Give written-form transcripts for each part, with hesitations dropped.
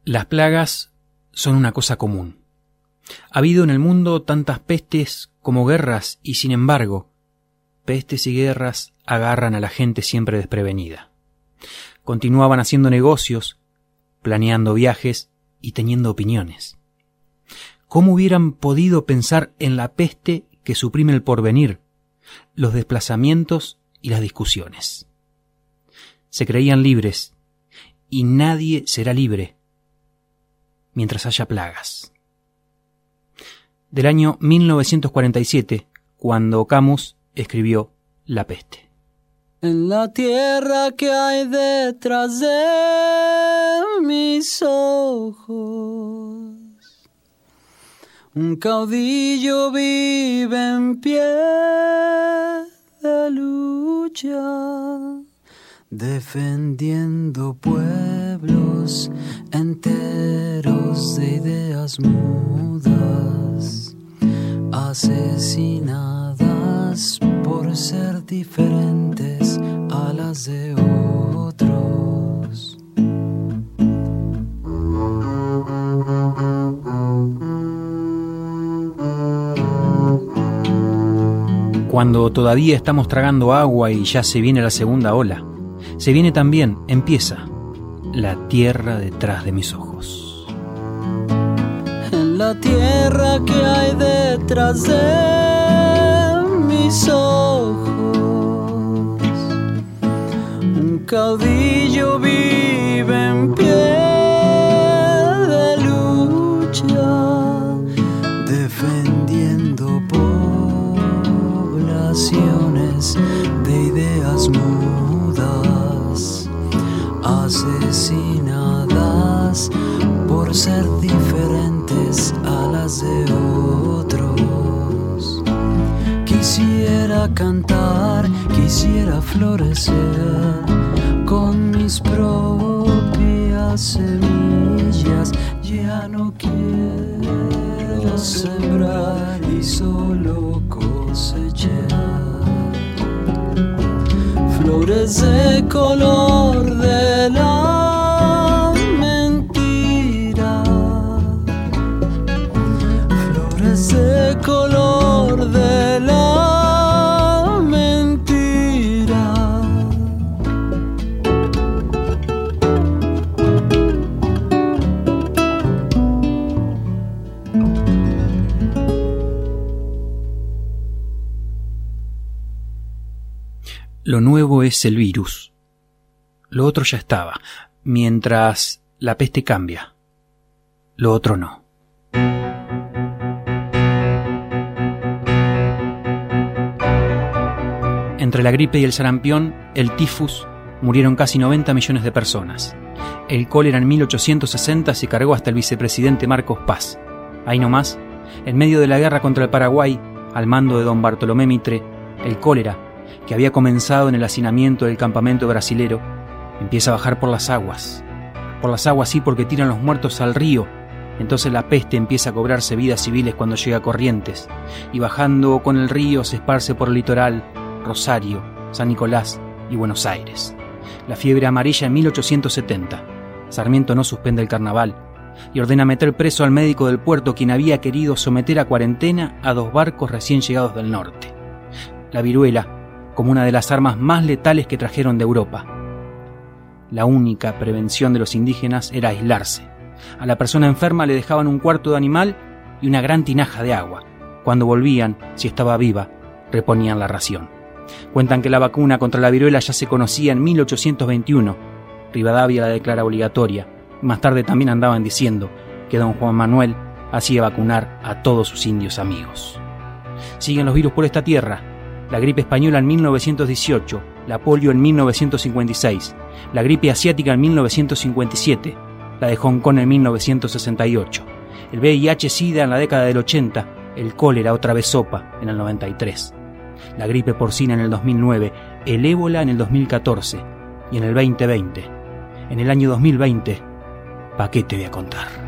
Las plagas son una cosa común. Ha habido en el mundo tantas pestes como guerras y, sin embargo, pestes y guerras agarran a la gente siempre desprevenida. Continuaban haciendo negocios, planeando viajes y teniendo opiniones. ¿Cómo hubieran podido pensar en la peste que suprime el porvenir, los desplazamientos y las discusiones? Se creían libres, y nadie será libre mientras haya plagas. Del año 1947, cuando Camus escribió La peste. En la tierra que hay detrás de mis ojos, un caudillo vive en pie de lucha, defendiendo pueblos enteros de ideas mudas, asesinadas por ser diferentes a las de otros. Cuando todavía estamos tragando agua y ya se viene la segunda ola, se viene también, empieza, la tierra detrás de mis ojos. En la tierra que hay detrás de mis ojos, un caudillo vive en pie de lucha, defendiendo poblaciones de ideas mudas, asesinadas por ser diferentes a las de otros. Quisiera cantar, quisiera florecer con mis propias semillas. Ya no quiero sembrar y solo cosechar flores de color de la mentira, flores de color de la mentira. Lo nuevo es el virus. Lo otro ya estaba, mientras la peste cambia. Lo otro no. Entre la gripe y el sarampión, el tifus, murieron casi 90 millones de personas. El cólera en 1860 se cargó hasta el vicepresidente Marcos Paz. Ahí nomás, en medio de la guerra contra el Paraguay, al mando de don Bartolomé Mitre, el cólera, que había comenzado en el hacinamiento del campamento brasilero, empieza a bajar por las aguas. Por las aguas sí, porque tiran los muertos al río. Entonces la peste empieza a cobrarse vidas civiles cuando llega a Corrientes, y bajando con el río se esparce por el litoral, Rosario, San Nicolás y Buenos Aires. La fiebre amarilla en 1870. Sarmiento no suspende el carnaval y ordena meter preso al médico del puerto, quien había querido someter a cuarentena a 2 barcos recién llegados del norte. La viruela, como una de las armas más letales que trajeron de Europa. La única prevención de los indígenas era aislarse. A la persona enferma le dejaban un cuarto de animal y una gran tinaja de agua. Cuando volvían, si estaba viva, reponían la ración. Cuentan que la vacuna contra la viruela ya se conocía en 1821. Rivadavia la declara obligatoria. Más tarde también andaban diciendo que don Juan Manuel hacía vacunar a todos sus indios amigos. Siguen los virus por esta tierra. La gripe española en 1918, la polio en 1956, la gripe asiática en 1957, la de Hong Kong en 1968, el VIH-Sida en la década del 80, el cólera otra vez sopa en el 93, la gripe porcina en el 2009, el ébola en el 2014 y en el 2020. En el año 2020, ¿pa' qué te voy a contar?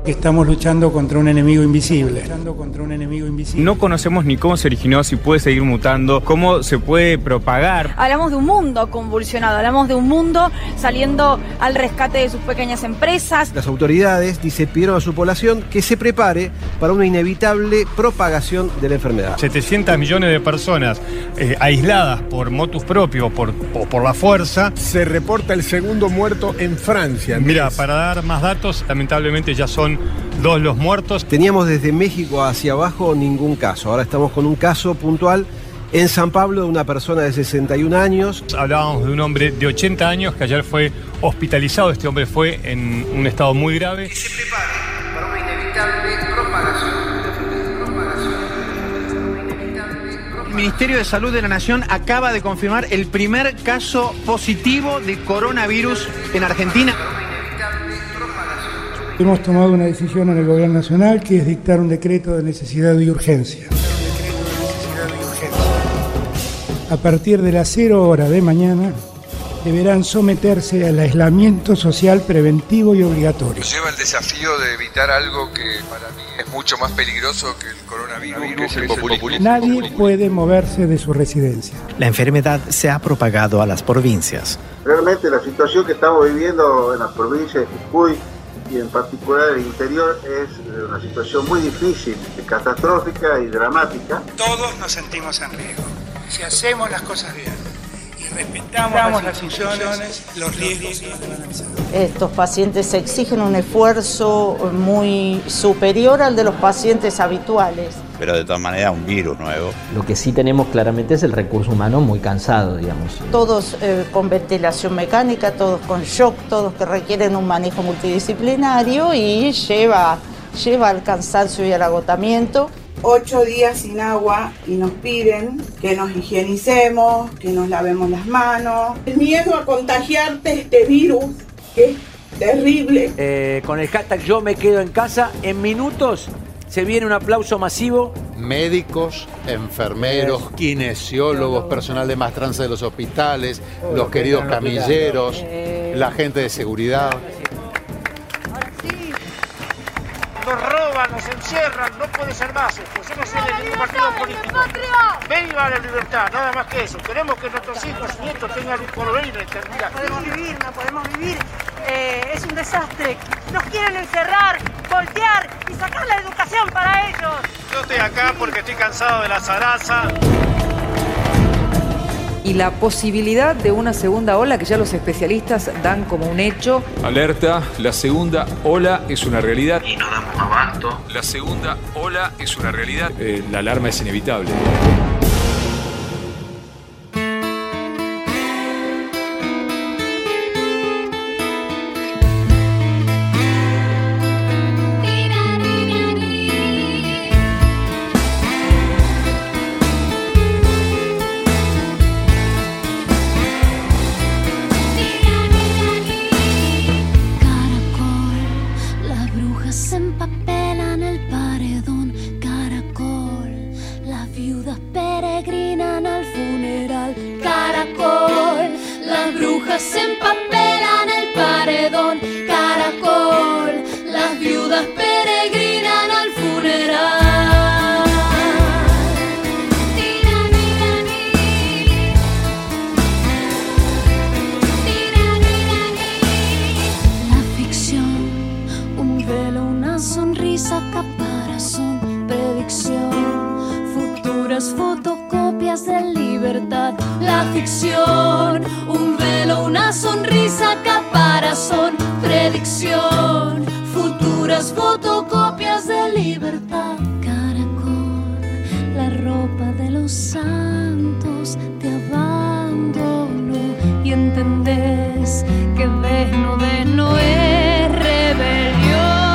Estamos luchando contra un enemigo invisible. No conocemos ni cómo se originó, si puede seguir mutando, cómo se puede propagar. Hablamos de un mundo convulsionado, hablamos de un mundo saliendo al rescate de sus pequeñas empresas. Las autoridades, dice, pidieron a su población que se prepare para una inevitable propagación de la enfermedad. 700 millones de personas aisladas por motus propio o por la fuerza. Se reporta el segundo muerto en Francia. Mira, para dar más datos, lamentablemente ya son 2 los muertos. Teníamos desde México hacia abajo ningún caso. Ahora estamos con un caso puntual en San Pablo de una persona de 61 años. Hablábamos de un hombre de 80 años que ayer fue hospitalizado. Este hombre fue en un estado muy grave. Que se prepare para una inevitable propagación. El Ministerio de Salud de la Nación acaba de confirmar el primer caso positivo de coronavirus en Argentina. Hemos tomado una decisión en el Gobierno Nacional que es dictar un decreto de necesidad y urgencia. A partir de las 0 horas de mañana deberán someterse al aislamiento social preventivo y obligatorio. Lleva el desafío de evitar algo que para mí es mucho más peligroso que el coronavirus, que es el populismo. Nadie puede moverse de su residencia. La enfermedad se ha propagado a las provincias. Realmente la situación que estamos viviendo en las provincias de Jujuy y en particular el interior es una situación muy difícil, catastrófica y dramática. Todos nos sentimos en riesgo. Si hacemos las cosas bien y respetamos las instituciones, los riesgos se van a minimizar. Estos pacientes exigen un esfuerzo muy superior al de los pacientes habituales. Pero de todas maneras un virus nuevo. Lo que sí tenemos claramente es el recurso humano muy cansado, digamos. Todos con ventilación mecánica, todos con shock, todos que requieren un manejo multidisciplinario y lleva al cansancio y al agotamiento. 8 días sin agua y nos piden que nos higienicemos, que nos lavemos las manos. El miedo a contagiarte este virus es terrible. Con el hashtag Yo me quedo en casa, en minutos se viene un aplauso masivo. Médicos, enfermeros, kinesiólogos, personal de maestranza de los hospitales, los queridos camilleros, la gente de seguridad. Nos roban, nos encierran, no puede ser más esto. Yo no soy de ningún partido político. ¡Viva la libertad! Nada más que eso. Queremos que nuestros hijos y nietos tengan un porvenir en la eternidad. No podemos vivir. Es un desastre. Nos quieren encerrar, voltear y sacar la educación para ellos. Yo estoy acá porque estoy cansado de la zaraza. Y la posibilidad de una segunda ola que ya los especialistas dan como un hecho. Alerta, la segunda ola es una realidad. Y no damos abasto. La segunda ola es una realidad. La alarma es inevitable. fotocopias de libertad. La ficción, un velo, una sonrisa, caparazón, predicción, futuras fotocopias de libertad. Caracol, la ropa de los santos te abandonó y entendés que desno es rebelión.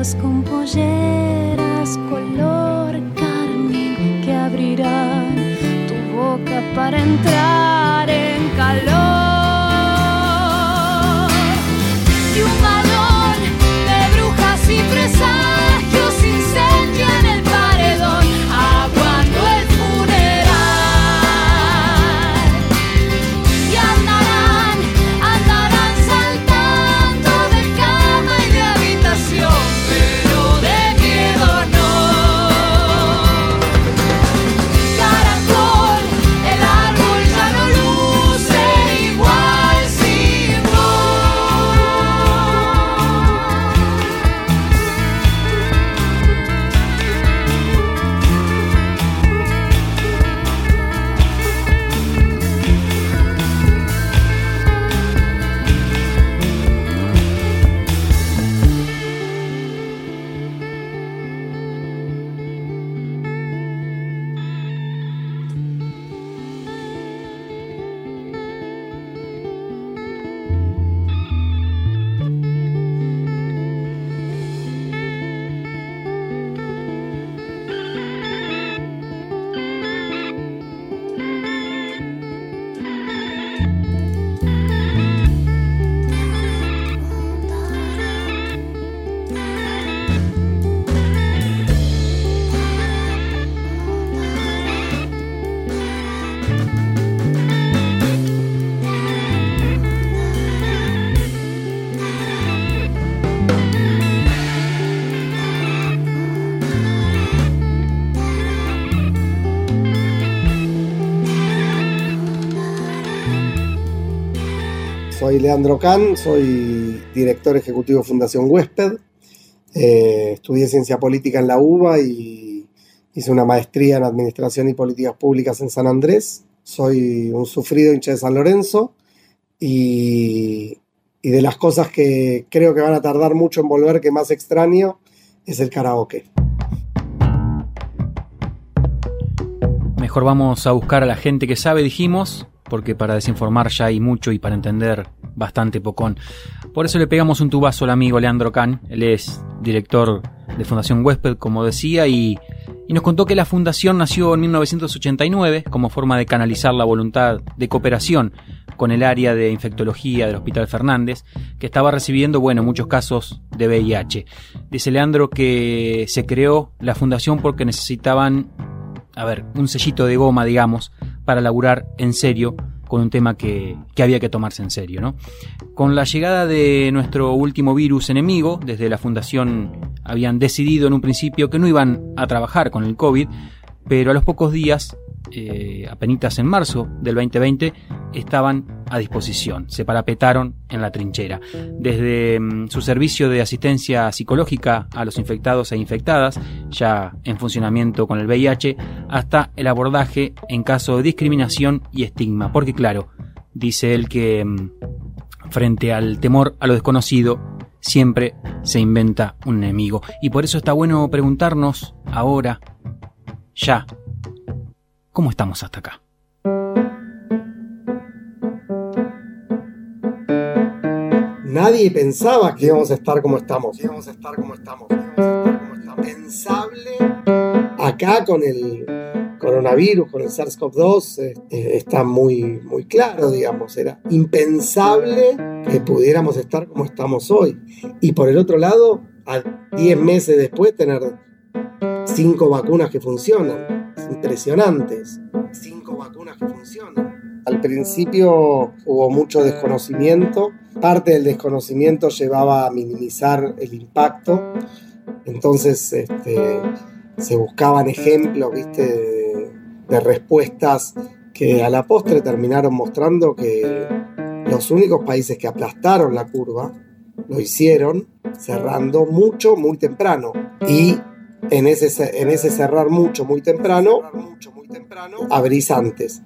Chicas con polleras color carmín que abrirán tu boca para entrar en calor. Y un balón de brujas y presagios incendio en el paredón, aguando el funeral. Y andarán saltando de cama y de habitación, pero de miedo no. Caracol, el árbol ya no luce igual sin Soy Leandro Can, soy director ejecutivo de Fundación Huésped. Estudié Ciencia Política en la UBA y hice una maestría en Administración y Políticas Públicas en San Andrés. Soy un sufrido hincha de San Lorenzo y de las cosas que creo que van a tardar mucho en volver, que más extraño, es el karaoke. Mejor vamos a buscar a la gente que sabe, dijimos, porque para desinformar ya hay mucho y para entender bastante pocón. Por eso le pegamos un tubazo al amigo Leandro Can. Él es director de Fundación Huésped, como decía, y nos contó que la fundación nació en 1989 como forma de canalizar la voluntad de cooperación con el área de infectología del Hospital Fernández, que estaba recibiendo, muchos casos de VIH. Dice Leandro que se creó la fundación porque necesitaban, un sellito de goma, digamos, para laburar en serio con un tema que había que tomarse en serio, ¿no? Con la llegada de nuestro último virus enemigo, desde la fundación habían decidido en un principio que no iban a trabajar con el COVID, pero a los pocos días, apenitas en marzo del 2020, estaban a disposición, se parapetaron en la trinchera. Desde su servicio de asistencia psicológica a los infectados e infectadas, ya en funcionamiento con el VIH, hasta el abordaje en caso de discriminación y estigma, porque claro, dice él que frente al temor a lo desconocido, siempre se inventa un enemigo. Y por eso está bueno preguntarnos ahora, ya, ¿cómo estamos hasta acá? Nadie pensaba que íbamos a estar como estamos. Impensable. Acá con el coronavirus, con el SARS-CoV-2, está muy, muy claro, digamos. Era impensable que pudiéramos estar como estamos hoy. Y por el otro lado, a 10 meses después, tener 5 vacunas que funcionan. Impresionantes. 5 vacunas que funcionan. Al principio hubo mucho desconocimiento. Parte del desconocimiento llevaba a minimizar el impacto. Entonces se buscaban ejemplos, de respuestas que a la postre terminaron mostrando que los únicos países que aplastaron la curva lo hicieron cerrando mucho, muy temprano. Y en ese cerrar mucho, muy temprano, abrís antes.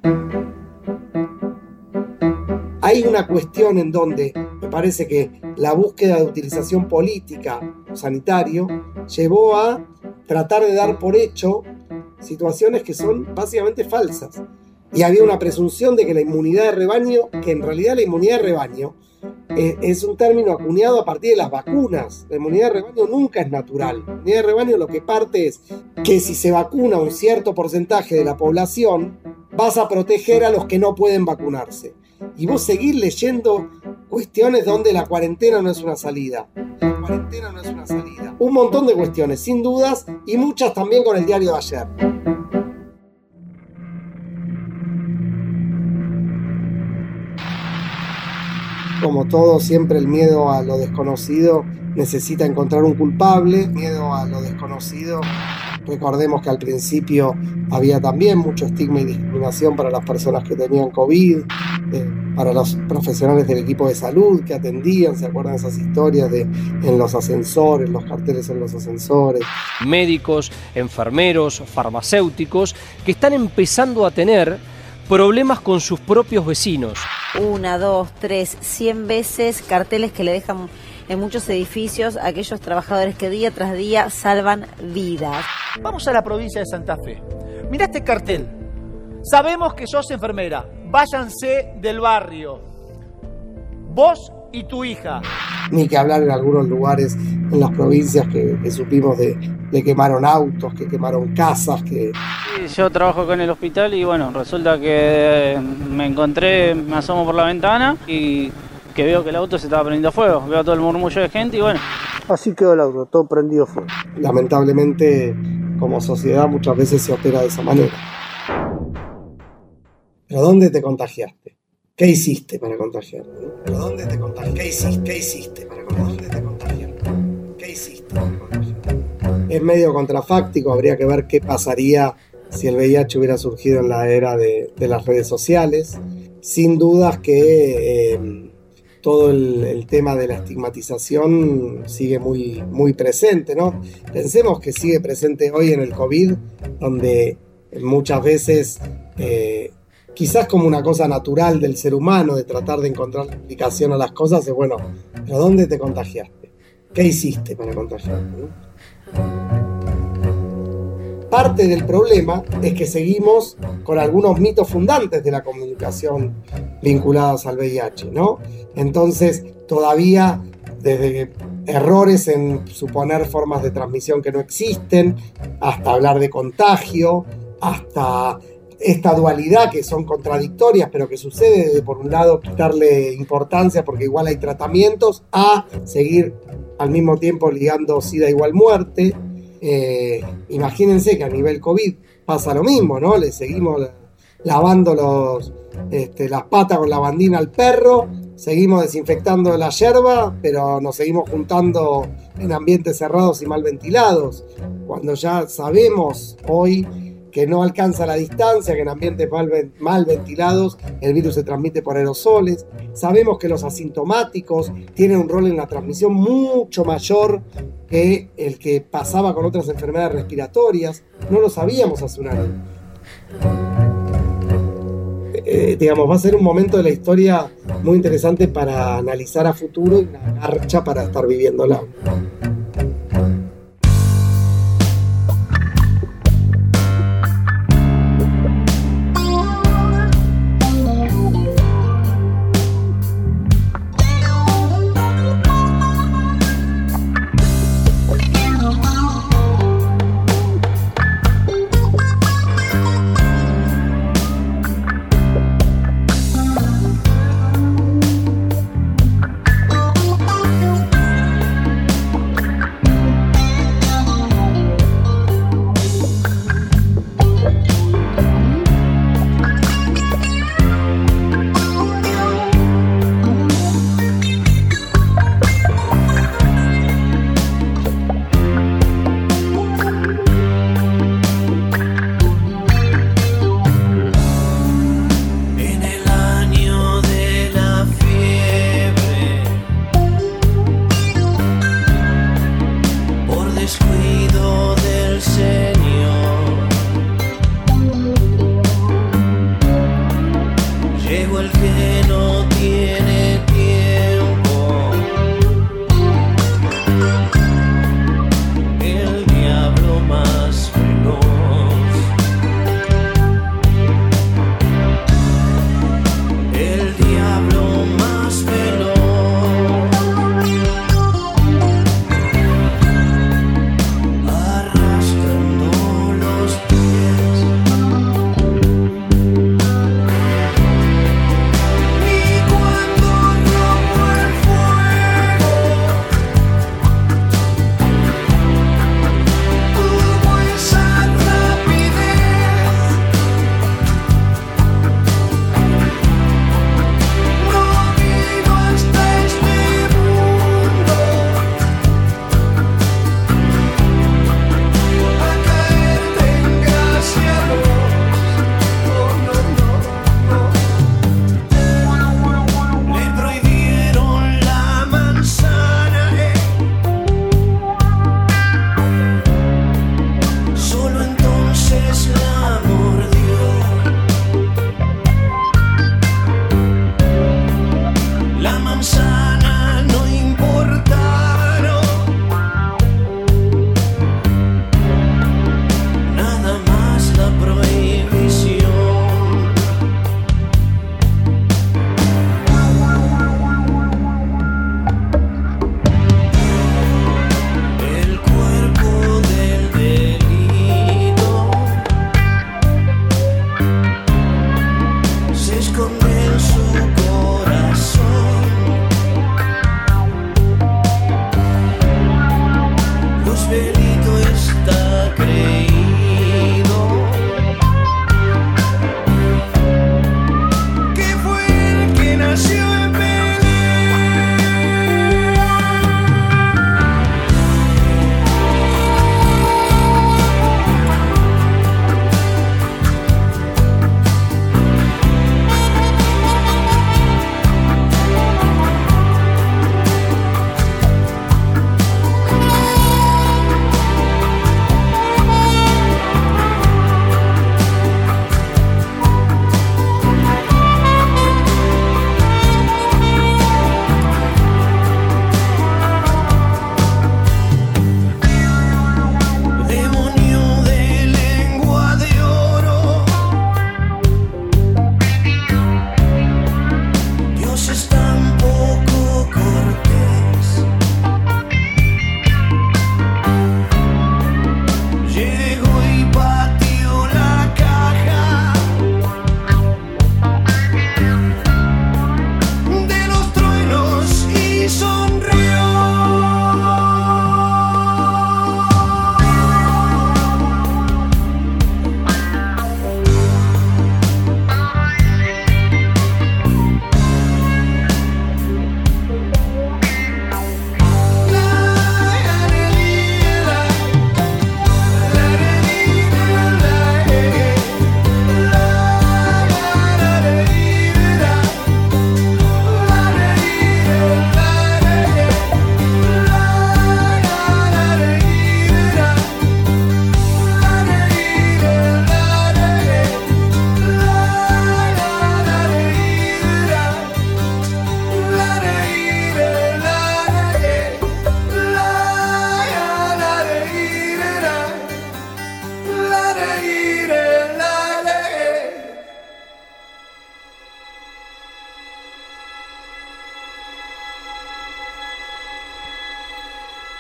Hay una cuestión en donde me parece que la búsqueda de utilización política sanitario llevó a tratar de dar por hecho situaciones que son básicamente falsas. Y había una presunción de que la inmunidad de rebaño, que en realidad la inmunidad de rebaño es un término acuñado a partir de las vacunas. La inmunidad de rebaño nunca es natural. La inmunidad de rebaño lo que parte es que si se vacuna un cierto porcentaje de la población, vas a proteger a los que no pueden vacunarse. Y vos seguir leyendo cuestiones donde la cuarentena no es una salida. La cuarentena no es una salida. Un montón de cuestiones, sin dudas, y muchas también con el diario de ayer. Como todo, siempre el miedo a lo desconocido necesita encontrar un culpable. Miedo a lo desconocido. Recordemos que al principio había también mucho estigma y discriminación para las personas que tenían COVID, para los profesionales del equipo de salud que atendían. ¿Se acuerdan esas historias de en los ascensores, los carteles en los ascensores? Médicos, enfermeros, farmacéuticos que están empezando a tener problemas con sus propios vecinos. 1, 2, 3, 100 veces carteles que le dejan en muchos edificios a aquellos trabajadores que día tras día salvan vidas. Vamos a la provincia de Santa Fe. Mirá este cartel. Sabemos que sos enfermera. Váyanse del barrio. Vos y tu hija. Ni que hablar en algunos lugares en las provincias que supimos de quemaron autos, que quemaron casas, que... Yo trabajo acá en el hospital y bueno, resulta que me asomo por la ventana y que veo que el auto se estaba prendiendo fuego. Veo todo el murmullo de gente y bueno. Así quedó el auto, todo prendido fuego. Lamentablemente, como sociedad muchas veces se opera de esa manera. ¿Pero dónde te contagiaste? ¿Qué hiciste para contagiarte? ¿Pero dónde te contagiaste? ¿Qué hiciste para contagiarte? ¿Qué hiciste para contagiarte? Es medio contrafáctico, habría que ver qué pasaría si el VIH hubiera surgido en la era de las redes sociales. Sin dudas que todo el tema de la estigmatización sigue muy, muy presente, ¿no? Pensemos que sigue presente hoy en el COVID, donde muchas veces... quizás como una cosa natural del ser humano, de tratar de encontrar la explicación a las cosas, es bueno, ¿pero dónde te contagiaste? ¿Qué hiciste para contagiarte? ¿No? Parte del problema es que seguimos con algunos mitos fundantes de la comunicación vinculados al VIH, ¿no? Entonces, todavía desde errores en suponer formas de transmisión que no existen, hasta hablar de contagio, hasta... esta dualidad que son contradictorias, pero que sucede de, por un lado, quitarle importancia porque igual hay tratamientos, a seguir al mismo tiempo ligando SIDA igual muerte. Imagínense que a nivel COVID pasa lo mismo, ¿no? Le seguimos lavando las patas con lavandina al perro, seguimos desinfectando la yerba, pero nos seguimos juntando en ambientes cerrados y mal ventilados, cuando ya sabemos hoy que no alcanza la distancia, que en ambientes mal ventilados el virus se transmite por aerosoles. Sabemos que los asintomáticos tienen un rol en la transmisión mucho mayor que el que pasaba con otras enfermedades respiratorias. No lo sabíamos hace un año. Va a ser un momento de la historia muy interesante para analizar a futuro y una garcha para estar viviéndola.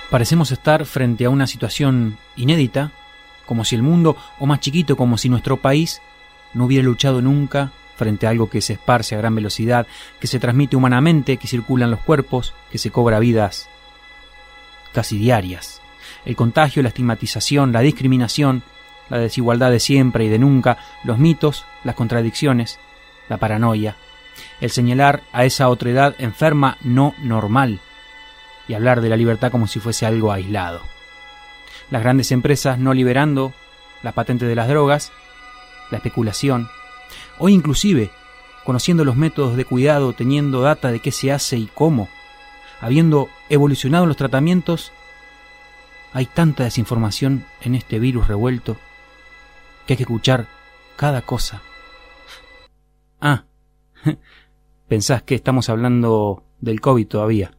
Parecemos estar frente a una situación inédita, como si el mundo, o más chiquito, como si nuestro país no hubiera luchado nunca frente a algo que se esparce a gran velocidad, que se transmite humanamente, que circula en los cuerpos, que se cobra vidas casi diarias. El contagio, la estigmatización, la discriminación, la desigualdad de siempre y de nunca, los mitos, las contradicciones, la paranoia, el señalar a esa otredad enferma no normal y hablar de la libertad como si fuese algo aislado. Las grandes empresas no liberando las patentes de las drogas, la especulación, o inclusive conociendo los métodos de cuidado, teniendo data de qué se hace y cómo, habiendo evolucionado los tratamientos. Hay tanta desinformación en este virus revuelto que hay que escuchar cada cosa. Ah, ¿pensás que estamos hablando del COVID todavía?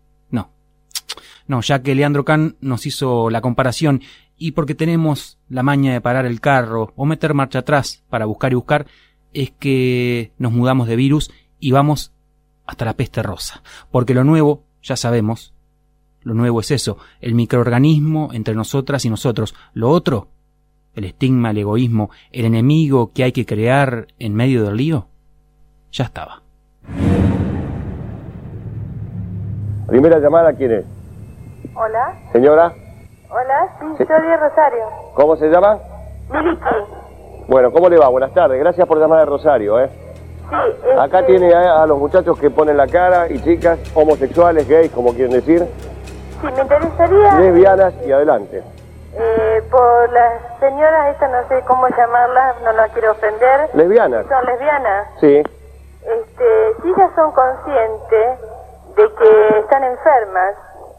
No, ya que Leandro Can nos hizo la comparación y porque tenemos la maña de parar el carro o meter marcha atrás para buscar y buscar, es que nos mudamos de virus y vamos hasta la peste rosa. Porque lo nuevo, ya sabemos, lo nuevo es eso, el microorganismo entre nosotras y nosotros. Lo otro, el estigma, el egoísmo, el enemigo que hay que crear en medio del lío, ya estaba. Primera llamada, ¿quién es? Hola. Señora. Hola, sí, soy de Rosario. ¿Cómo se llama? Miliki. Bueno, ¿cómo le va? Buenas tardes, gracias por llamar a Rosario, Sí, Acá tiene a los muchachos que ponen la cara y chicas homosexuales, gays, como quieren decir. Sí, me interesaría... Lesbianas y adelante. Por las señoras, esta no sé cómo llamarlas, no las quiero ofender. ¿Lesbianas? ¿Son lesbianas? Sí. Si ellas son conscientes de que están enfermas.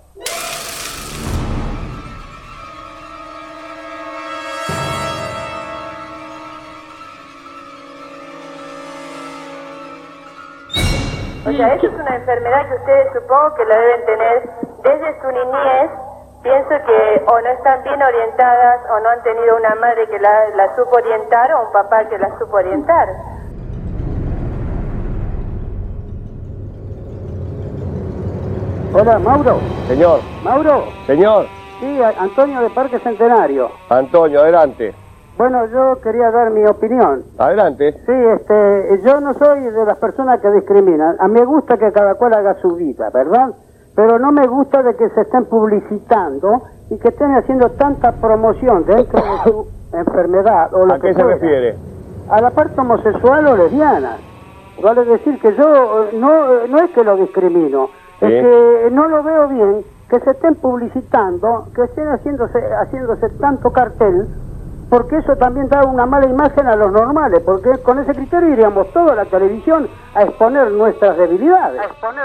O sea, esa es una enfermedad que ustedes supongo que la deben tener desde su niñez. Pienso que o no están bien orientadas o no han tenido una madre que la supo orientar o un papá que la supo orientar. Hola, Mauro. Señor. Mauro. Señor. Sí, Antonio de Parque Centenario. Antonio, adelante. Bueno, yo quería dar mi opinión. Adelante. Sí, yo no soy de las personas que discriminan. A mí me gusta que cada cual haga su vida, ¿verdad? Pero no me gusta de que se estén publicitando y que estén haciendo tanta promoción dentro de su enfermedad o lo ¿A qué se refiere? A la parte homosexual o lesbiana. Vale decir que yo no es que lo discrimino, ¿Sí? Es que no lo veo bien que se estén publicitando, que estén haciéndose tanto cartel, porque eso también da una mala imagen a los normales, porque con ese criterio iríamos toda la televisión a exponer nuestras debilidades.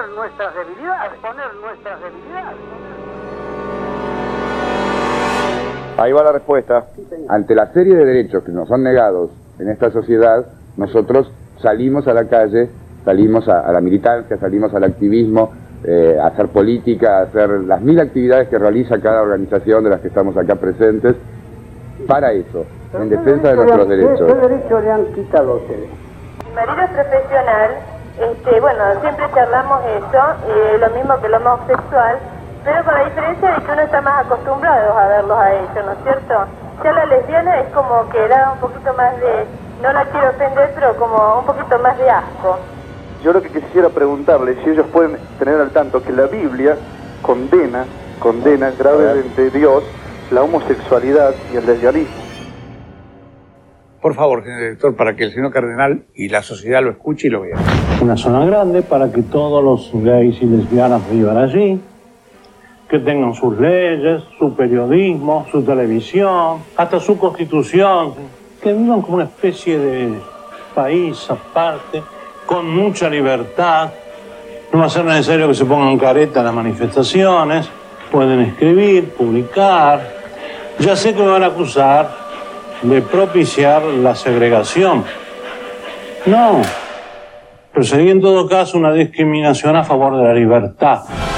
Ahí va la respuesta. Ante la serie de derechos que nos son negados en esta sociedad, nosotros salimos a la calle, salimos a la militancia, salimos al activismo, a hacer política, a hacer las 1000 actividades que realiza cada organización de las que estamos acá presentes, para eso, en defensa de nuestros derechos. ¿Qué derecho le han quitado a ustedes? Mi marido es profesional, bueno, siempre charlamos eso, lo mismo que el homosexual, pero con la diferencia de que uno está más acostumbrado a verlos a ellos, ¿no es cierto? Ya la lesbiana es como que da un poquito más de, no la quiero ofender, pero como un poquito más de asco. Yo lo que quisiera preguntarles si ellos pueden tener al tanto que la Biblia condena gravemente Dios la homosexualidad y el lesbianismo. Por favor, señor director, para que el señor cardenal y la sociedad lo escuche y lo vea. Una zona grande para que todos los gays y lesbianas vivan allí, que tengan sus leyes, su periodismo, su televisión, hasta su constitución, que vivan como una especie de país aparte, con mucha libertad. No va a ser necesario que se pongan careta en las manifestaciones, pueden escribir, publicar. Ya sé que me van a acusar de propiciar la segregación. No, pero sería en todo caso una discriminación a favor de la libertad.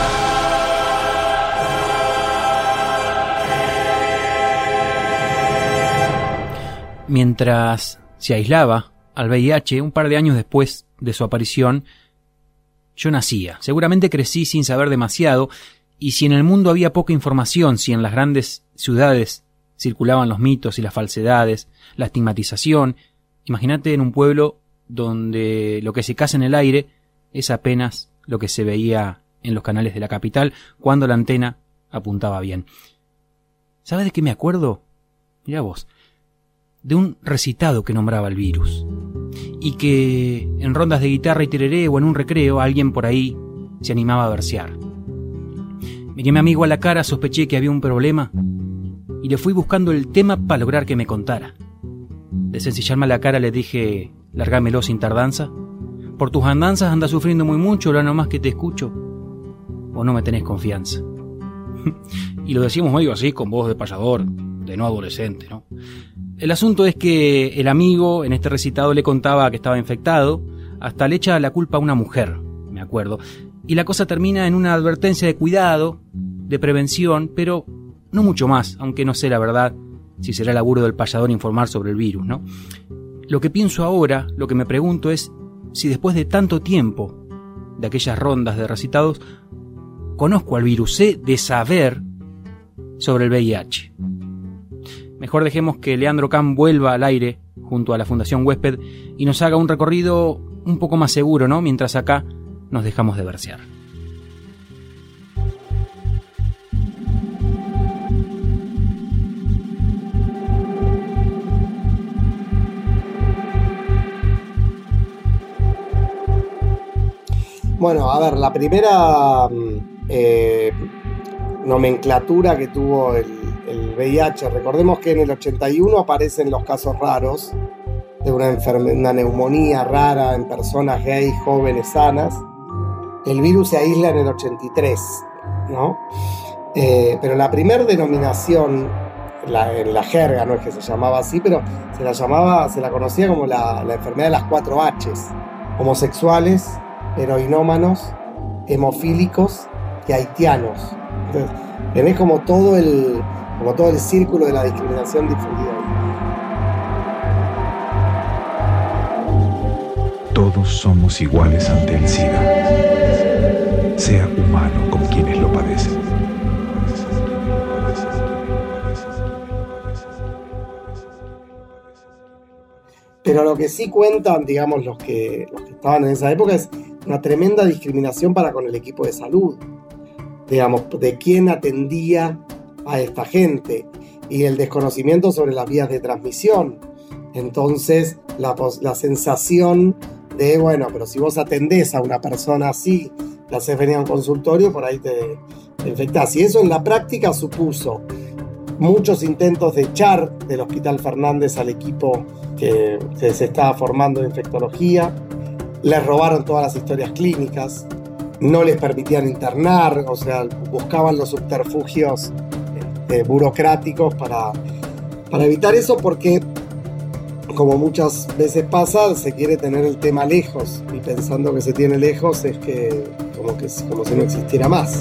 Mientras se aislaba al VIH, un par de años después de su aparición, yo nacía. Seguramente crecí sin saber demasiado Y si en el mundo había poca información, si en las grandes ciudades circulaban los mitos y las falsedades, la estigmatización, imagínate en un pueblo donde lo que se caza en el aire es apenas lo que se veía en los canales de la capital cuando la antena apuntaba bien. ¿Sabes de qué me acuerdo? Mirá vos, de un recitado que nombraba el virus, y que en rondas de guitarra y tereré o en un recreo alguien por ahí se animaba a versear. Miré a mi amigo a la cara, sospeché que había un problema y le fui buscando el tema para lograr que me contara. De sencillarme a la cara le dije: largámelo sin tardanza. Por tus andanzas andas sufriendo muy mucho, lo nomás que te escucho, o no me tenés confianza. Y lo decíamos medio así, con voz de payador, de no adolescente, ¿no? El asunto es que el amigo en este recitado le contaba que estaba infectado, hasta le echa la culpa a una mujer, me acuerdo. Y la cosa termina en una advertencia de cuidado, de prevención, pero no mucho más, aunque no sé la verdad si será laburo del payador informar sobre el virus, ¿no? Lo que pienso ahora, lo que me pregunto es si después de tanto tiempo, de aquellas rondas de recitados, conozco al virus, sé de saber sobre el VIH. Mejor dejemos que Leandro Can vuelva al aire junto a la Fundación Huésped y nos haga un recorrido un poco más seguro, ¿no? Mientras acá nos dejamos de versear. Bueno, a ver, la primera nomenclatura que tuvo el VIH, recordemos que en el 81 aparecen los casos raros de una neumonía rara en personas gays jóvenes sanas. El virus se aísla en el 83, ¿no? Pero la primera denominación, en la jerga, no es que se llamaba así, pero se la conocía como la enfermedad de las 4 H's: homosexuales, heroinómanos, hemofílicos y haitianos. Entonces, tenés como todo el círculo de la discriminación difundida. Todos somos iguales ante el SIDA, sea humano con quienes lo padecen. Pero lo que sí cuentan, digamos, los que estaban en esa época, es una tremenda discriminación para con el equipo de salud, digamos, de quién atendía a esta gente, y el desconocimiento sobre las vías de transmisión. Entonces, la sensación de, bueno, pero si vos atendés a una persona así, la haces venir a un consultorio, por ahí te infectás. Y eso en la práctica supuso muchos intentos de echar del Hospital Fernández al equipo que se estaba formando de infectología. Les robaron todas las historias clínicas, no les permitían internar, o sea, buscaban los subterfugios burocráticos para evitar eso, porque, como muchas veces pasa, se quiere tener el tema lejos, y pensando que se tiene lejos es que como si no existiera más.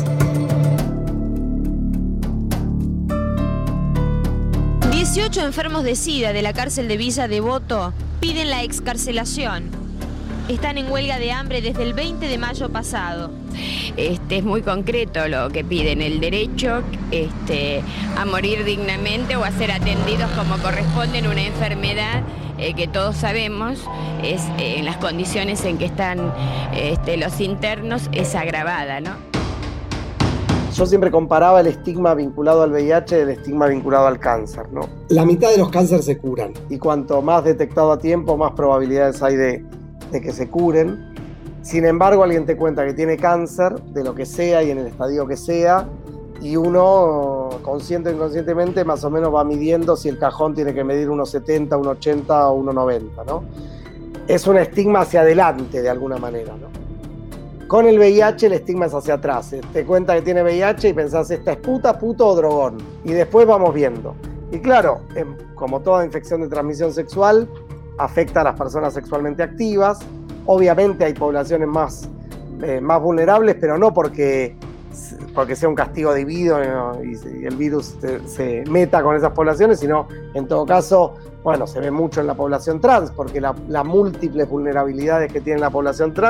18 enfermos de SIDA de la cárcel de Villa Devoto piden la excarcelación. Están en huelga de hambre desde el 20 de mayo pasado. Es muy concreto lo que piden: el derecho a morir dignamente o a ser atendidos como corresponde en una enfermedad que todos sabemos es en las condiciones en que están los internos es agravada, ¿no? Yo siempre comparaba el estigma vinculado al VIH del estigma vinculado al cáncer, ¿no? La mitad de los cánceres se curan, y cuanto más detectado a tiempo, más probabilidades hay de que se curen. Sin embargo, alguien te cuenta que tiene cáncer, de lo que sea y en el estadio que sea, y uno, consciente o inconscientemente, más o menos va midiendo si el cajón tiene que medir 1,70, 1,80 o 1,90, ¿no? Es un estigma hacia adelante, de alguna manera, ¿no? Con el VIH el estigma es hacia atrás. Te cuenta que tiene VIH y pensás, esta es puta, puto o drogón. Y después vamos viendo. Y claro, como toda infección de transmisión sexual, afecta a las personas sexualmente activas. Obviamente hay poblaciones más vulnerables, pero no porque sea un castigo divino y el virus se meta con esas poblaciones, sino en todo caso, bueno, se ve mucho en la población trans, porque las múltiples vulnerabilidades que tiene la población trans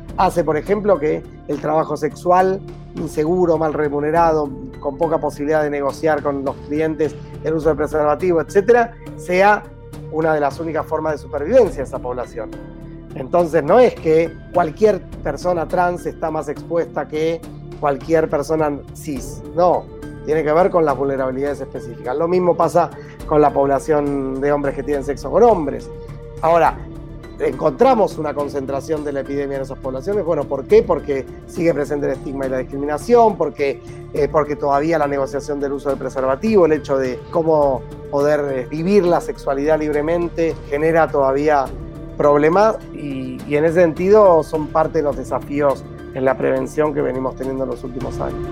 hace, por ejemplo, que el trabajo sexual inseguro, mal remunerado, con poca posibilidad de negociar con los clientes el uso de preservativo, etcétera, sea una de las únicas formas de supervivencia de esa población. Entonces no es que cualquier persona trans está más expuesta que cualquier persona cis, no, tiene que ver con las vulnerabilidades específicas. Lo mismo pasa con la población de hombres que tienen sexo con hombres. Ahora, encontramos una concentración de la epidemia en esas poblaciones. Bueno, ¿por qué? Porque sigue presente el estigma y la discriminación, porque todavía la negociación del uso del preservativo, el hecho de cómo poder vivir la sexualidad libremente, genera todavía problemas y en ese sentido son parte de los desafíos en la prevención que venimos teniendo en los últimos años.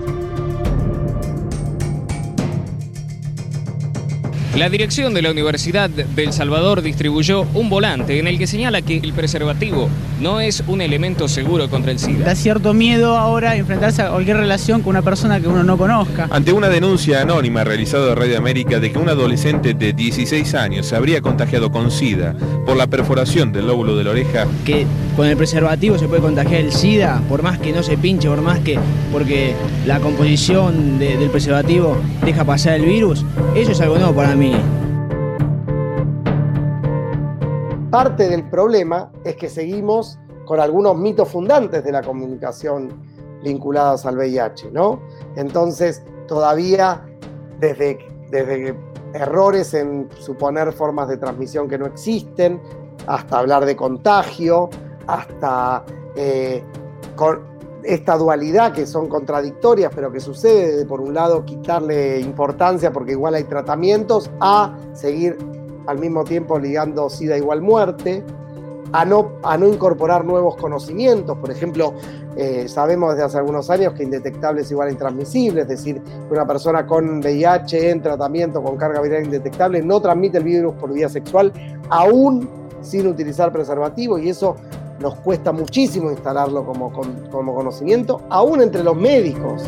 La dirección de la Universidad de El Salvador distribuyó un volante en el que señala que el preservativo no es un elemento seguro contra el SIDA. Da cierto miedo ahora enfrentarse a cualquier relación con una persona que uno no conozca. Ante una denuncia anónima realizada de Radio América de que un adolescente de 16 años se habría contagiado con SIDA por la perforación del lóbulo de la oreja. Que con el preservativo se puede contagiar el SIDA, por más que no se pinche, porque la composición del preservativo deja pasar el virus, eso es algo nuevo para mí. Parte del problema es que seguimos con algunos mitos fundantes de la comunicación vinculados al VIH, ¿no? Entonces, todavía desde errores en suponer formas de transmisión que no existen, hasta hablar de contagio, hasta con esta dualidad que son contradictorias, pero que sucede de, por un lado, quitarle importancia porque igual hay tratamientos, a seguir al mismo tiempo ligando SIDA igual muerte, a no incorporar nuevos conocimientos. Por ejemplo, sabemos desde hace algunos años que indetectable es igual a intransmisible, es decir, que una persona con VIH en tratamiento con carga viral indetectable no transmite el virus por vía sexual, aún sin utilizar preservativo, y eso nos cuesta muchísimo instalarlo como conocimiento, aún entre los médicos.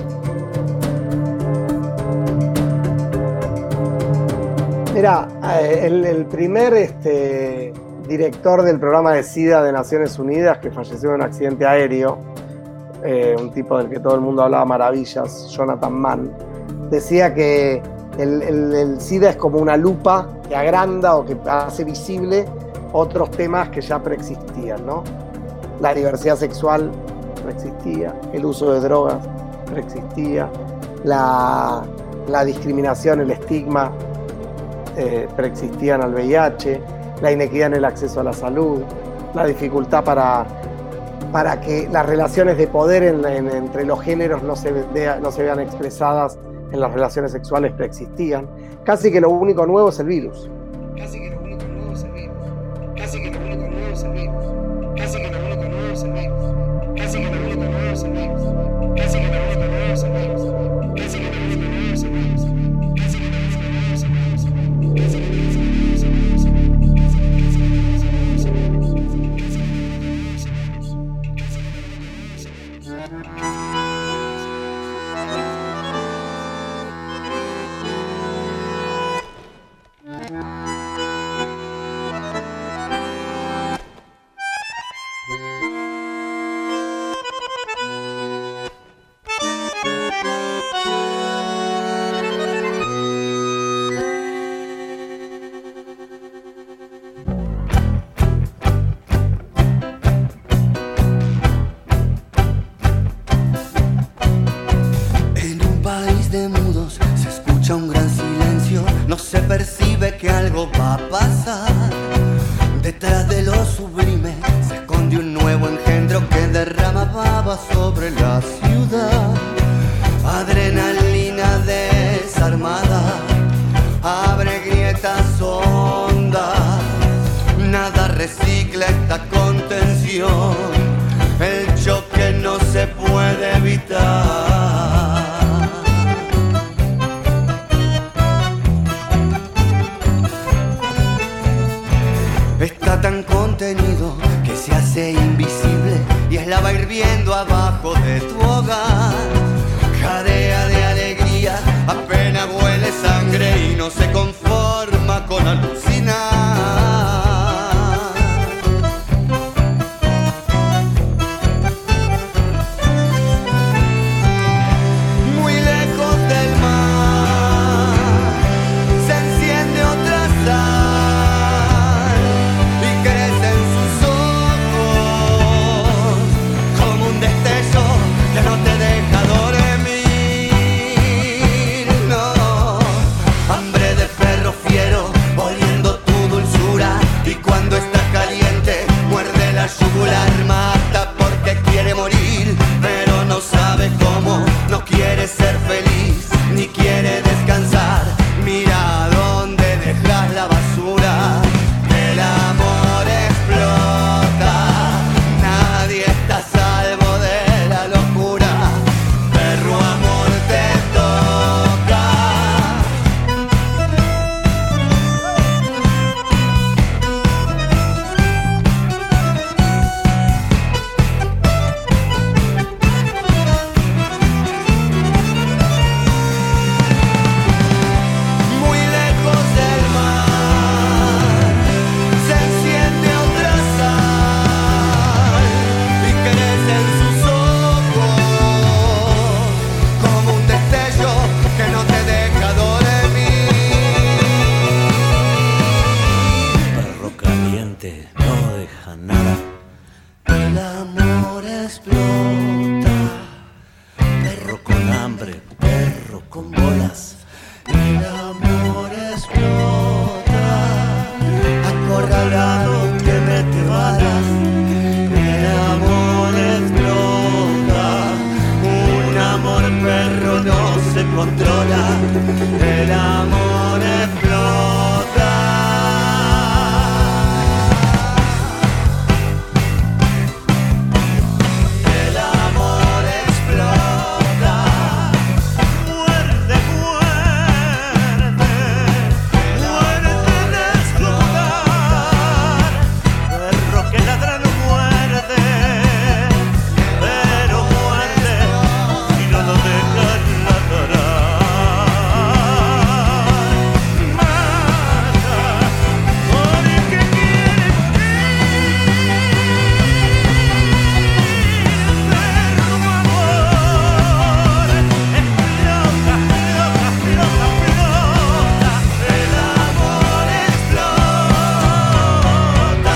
Mira, el primer director del programa de SIDA de Naciones Unidas, que falleció en un accidente aéreo, un tipo del que todo el mundo hablaba maravillas, Jonathan Mann, decía que el SIDA es como una lupa que agranda o que hace visible otros temas que ya preexistían, ¿no? La diversidad sexual preexistía, el uso de drogas preexistía, la discriminación, el estigma preexistían al VIH, la inequidad en el acceso a la salud, la dificultad para que las relaciones de poder entre los géneros no se vean expresadas en las relaciones sexuales preexistían. Casi que lo único nuevo es el virus. se controla, el amor explota. El amor explota, muerde, muerde, muerde de explotar, perro que ladra no muerde, pero muerde y no lo deja ladrar. Mata porque quiere pero amor explota, explota, explota, el amor explota.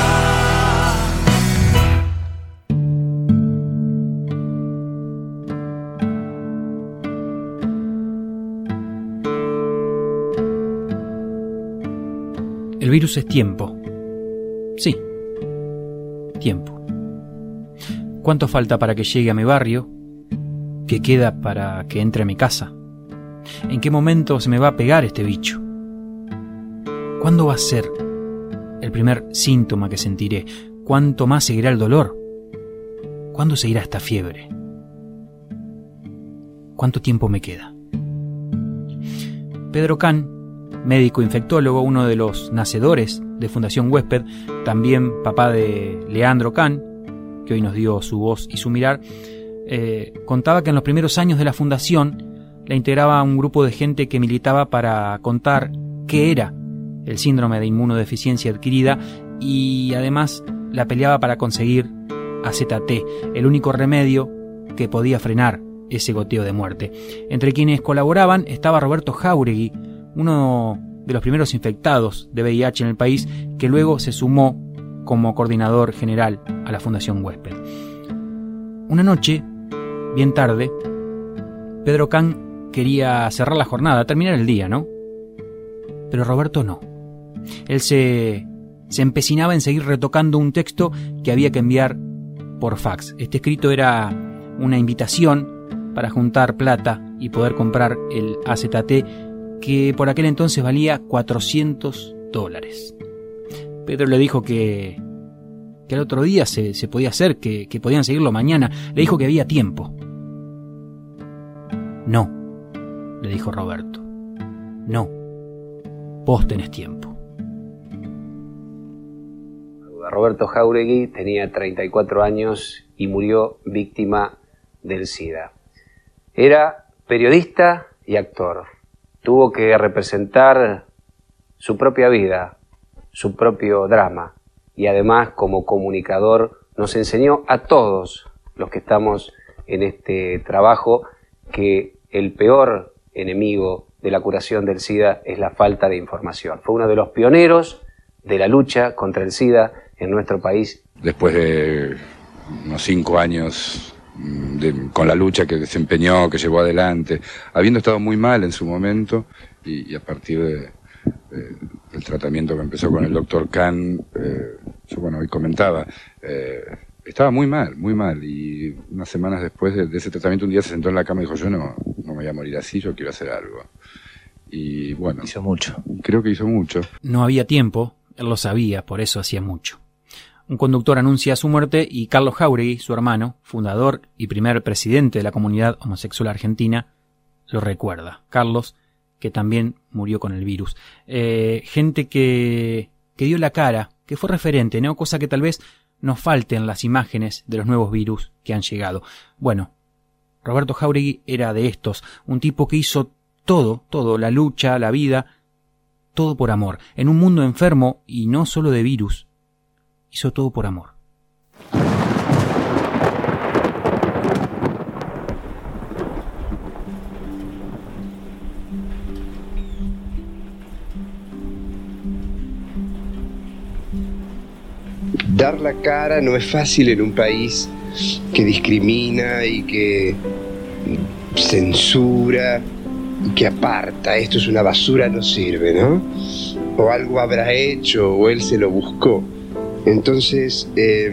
El virus es tiempo. Sí, tiempo. ¿Cuánto falta para que llegue a mi barrio? ¿Qué queda para que entre a mi casa? ¿En qué momento se me va a pegar este bicho? ¿Cuándo va a ser el primer síntoma que sentiré? ¿Cuánto más seguirá el dolor? ¿Cuándo se irá esta fiebre? ¿Cuánto tiempo me queda? Pedro Can, médico infectólogo, uno de los nacedores de Fundación Huésped, también papá de Leandro Can, que hoy nos dio su voz y su mirar, contaba que en los primeros años de la fundación la integraba un grupo de gente que militaba para contar qué era el síndrome de inmunodeficiencia adquirida y además la peleaba para conseguir AZT, el único remedio que podía frenar ese goteo de muerte. Entre quienes colaboraban estaba Roberto Jáuregui, uno de los primeros infectados de VIH en el país, que luego se sumó como coordinador general a la Fundación Huésped. Una noche, bien tarde, Pedro Can quería cerrar la jornada, terminar el día, ¿no? Pero Roberto no. Él se empecinaba en seguir retocando un texto que había que enviar por fax. Este escrito era una invitación para juntar plata y poder comprar el AZT, que por aquel entonces valía $400. Pedro le dijo que al otro día se podía hacer, que podían seguirlo mañana. Le dijo que había tiempo. No, le dijo Roberto. No, vos tenés tiempo. Roberto Jáuregui tenía 34 años y murió víctima del SIDA. Era periodista y actor. Tuvo que representar su propia vida, su propio drama, y además como comunicador nos enseñó a todos los que estamos en este trabajo que el peor enemigo de la curación del SIDA es la falta de información. Fue uno de los pioneros de la lucha contra el SIDA en nuestro país. Después de unos 5 años con la lucha que desempeñó, que llevó adelante, habiendo estado muy mal en su momento, y a partir del tratamiento que empezó con el doctor Can, yo hoy comentaba, estaba muy mal, y unas semanas después de ese tratamiento un día se sentó en la cama y dijo, yo no me voy a morir así, yo quiero hacer algo. Y bueno, hizo mucho. Creo que hizo mucho. No había tiempo, él lo sabía, por eso hacía mucho. Un conductor anuncia su muerte y Carlos Jáuregui, su hermano, fundador y primer presidente de la comunidad homosexual argentina, lo recuerda. Carlos, que también murió con el virus. Gente que dio la cara, que fue referente, ¿no? Cosa que tal vez nos falten las imágenes de los nuevos virus que han llegado. Bueno, Roberto Jáuregui era de estos, un tipo que hizo todo, la lucha, la vida, todo por amor. En un mundo enfermo, y no solo de virus, hizo todo por amor. Dar la cara no es fácil en un país que discrimina y que censura y que aparta. Esto es una basura, no sirve, ¿no? O algo habrá hecho o él se lo buscó. Entonces,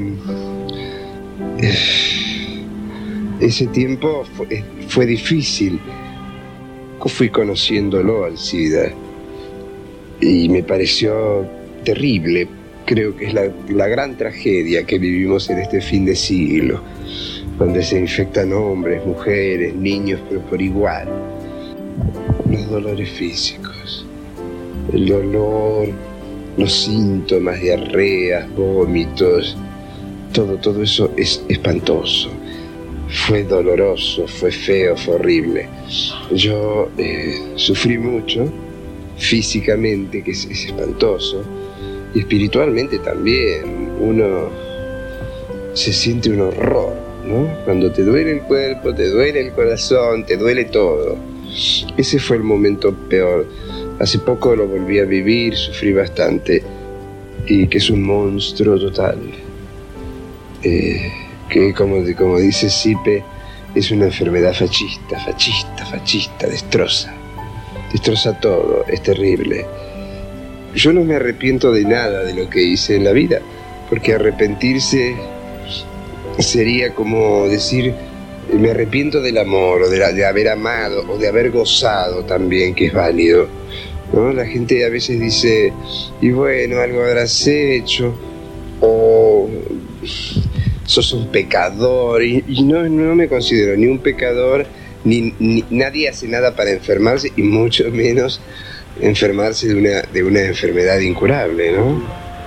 ese tiempo fue difícil. poco fui conociéndolo al SIDA y me pareció terrible. Creo que es la gran tragedia que vivimos en este fin de siglo, donde se infectan hombres, mujeres, niños, pero por igual. Los dolores físicos, el dolor, los síntomas, diarreas, vómitos, todo eso es espantoso. Fue doloroso, fue feo, fue horrible. Yo sufrí mucho, físicamente, que es espantoso, y espiritualmente también. Uno se siente un horror, ¿no? Cuando te duele el cuerpo, te duele el corazón, te duele todo. Ese fue el momento peor. Hace poco lo volví a vivir, sufrí bastante, y que es un monstruo total. Que como dice Sipe, es una enfermedad fascista, destroza todo, es terrible. Yo no me arrepiento de nada de lo que hice en la vida, porque arrepentirse sería como decir, me arrepiento del amor, o de haber amado, o de haber gozado también, que es válido, ¿no? La gente a veces dice, y bueno, algo habrás hecho, o sos un pecador, y no me considero ni un pecador, ni nadie hace nada para enfermarse, y mucho menos enfermarse de una enfermedad incurable, ¿no?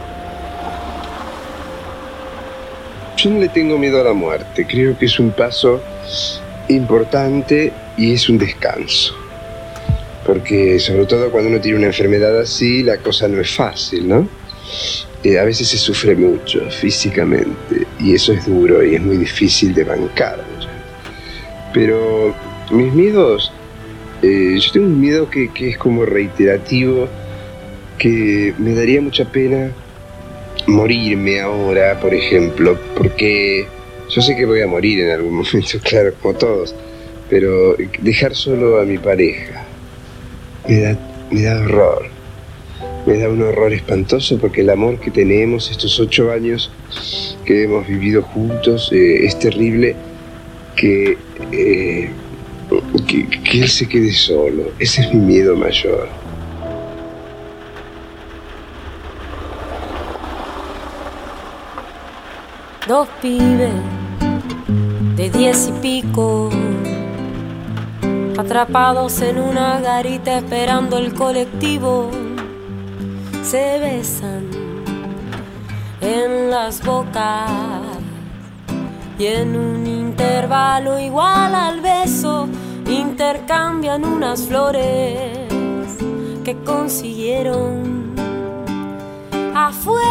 Yo no le tengo miedo a la muerte, creo que es un paso importante y es un descanso, porque sobre todo cuando uno tiene una enfermedad así, la cosa no es fácil, ¿no? A veces se sufre mucho físicamente y eso es duro y es muy difícil de bancar. Pero mis miedos, yo tengo un miedo que es como reiterativo, que me daría mucha pena morirme ahora, por ejemplo, porque yo sé que voy a morir en algún momento, claro, como todos, pero dejar solo a mi pareja me da horror. Me da un horror espantoso, porque el amor que tenemos, estos 8 años que hemos vivido juntos, es terrible que él se quede solo. Ese es mi miedo mayor. Dos pibes de 10 y pico, atrapados en una garita esperando el colectivo, se besan en las bocas y en un intervalo igual al beso intercambian unas flores que consiguieron. Afuera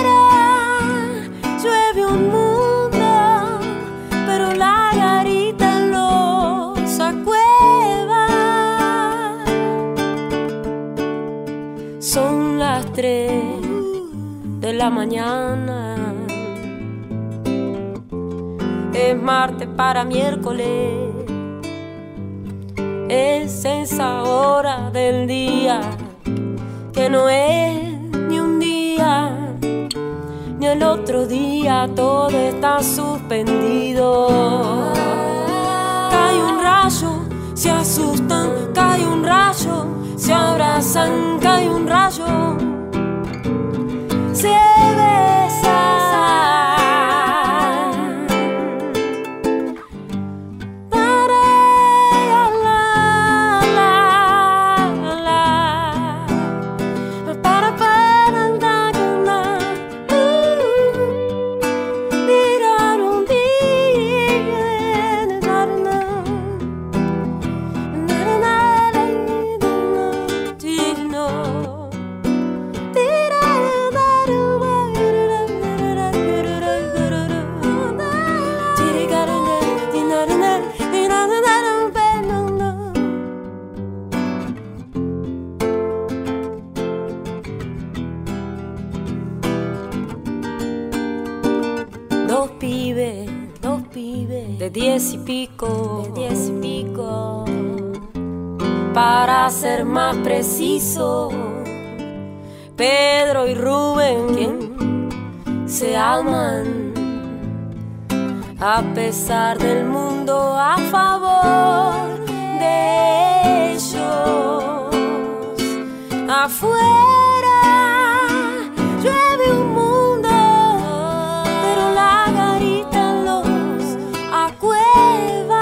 llueve un mundo, pero la garita los acueva. Son las 3 de la mañana. Es martes para miércoles. Es esa hora del día que no es ni un día ni el otro día, todo está suspendido. Cae un rayo, se asustan, cae un rayo, se abrazan, cae un rayo, se besan. Dos pibes de 10 y pico, para ser más preciso, Pedro y Rubén, se aman a pesar del mundo a favor de ellos. Afuera llueve un mundo, pero la garita los acueva.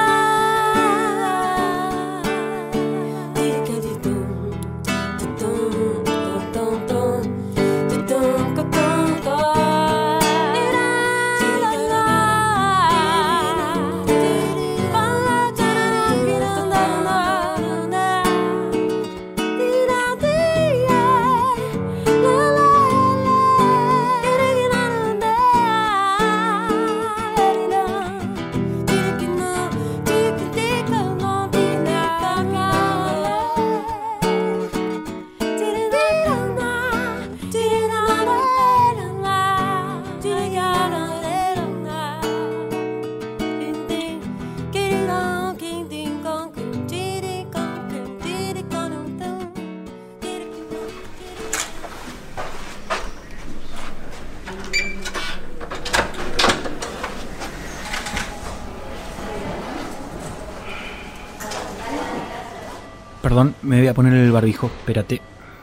Perdón, me voy a poner el barbijo, espérate.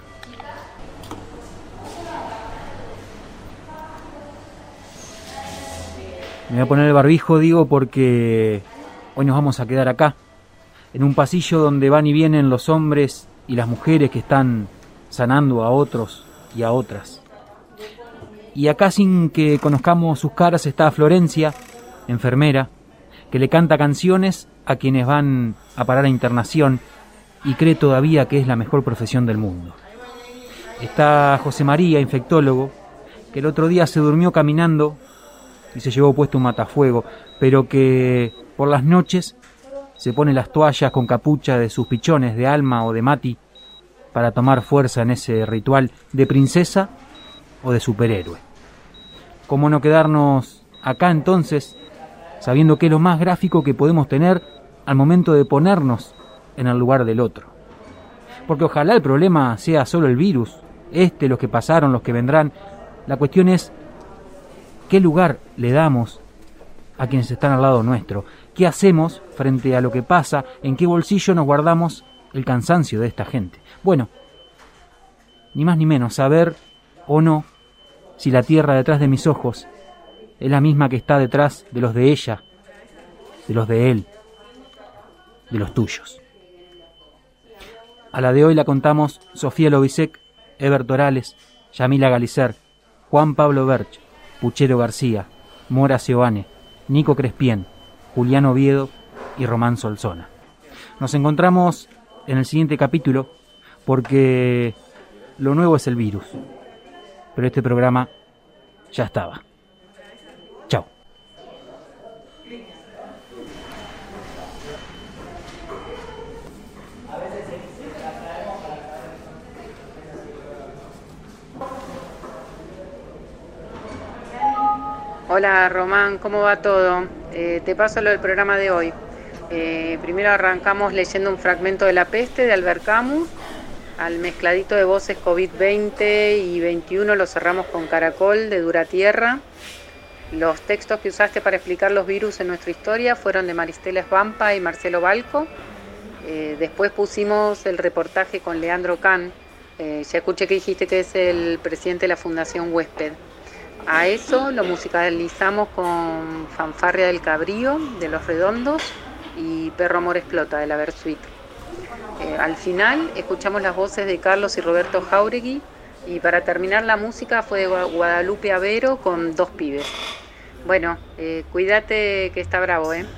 Me voy a poner el barbijo, digo, porque hoy nos vamos a quedar acá, en un pasillo donde van y vienen los hombres y las mujeres que están sanando a otros y a otras. Y acá, sin que conozcamos sus caras, está Florencia, enfermera, que le canta canciones a quienes van a parar a internación y cree todavía que es la mejor profesión del mundo. Está José María, infectólogo, que el otro día se durmió caminando y se llevó puesto un matafuego, pero que por las noches se pone las toallas con capucha de sus pichones de Alma o de Mati para tomar fuerza en ese ritual de princesa o de superhéroe. ¿Cómo no quedarnos acá entonces, sabiendo que es lo más gráfico que podemos tener al momento de ponernos en el lugar del otro? Porque ojalá el problema sea solo el virus, los que pasaron, los que vendrán. La cuestión es qué lugar le damos a quienes están al lado nuestro, qué hacemos frente a lo que pasa, en qué bolsillo nos guardamos el cansancio de esta gente. Bueno, ni más ni menos, saber o no si la tierra detrás de mis ojos es la misma que está detrás de los de ella, de los de él, de los tuyos. A la de hoy la contamos Sofía Lobisek, Eber Torales, Yamila Galicer, Juan Pablo Berch, Puchero García, Mora Seoane, Nico Crespien, Julián Oviedo y Román Solsona. Nos encontramos en el siguiente capítulo porque lo nuevo es el virus, pero este programa ya estaba. Chao. Hola Román, ¿cómo va todo? Te paso lo del programa de hoy. Primero arrancamos leyendo un fragmento de La peste de Albert Camus. Al mezcladito de voces COVID-20 y 21 lo cerramos con Caracol de Dura Tierra. Los textos que usaste para explicar los virus en nuestra historia fueron de Maristela Svampa y Marcelo Balco. Después pusimos el reportaje con Leandro Can. Ya escuché que dijiste que es el presidente de la Fundación Huésped. A eso lo musicalizamos con Fanfarria del Cabrío, de Los Redondos, y Perro Amor Explota, de la Versuit. Al final escuchamos las voces de Carlos y Roberto Jauregui, y para terminar la música fue de Guadalupe Avero con Dos Pibes. Bueno, cuídate que está bravo, ¿eh?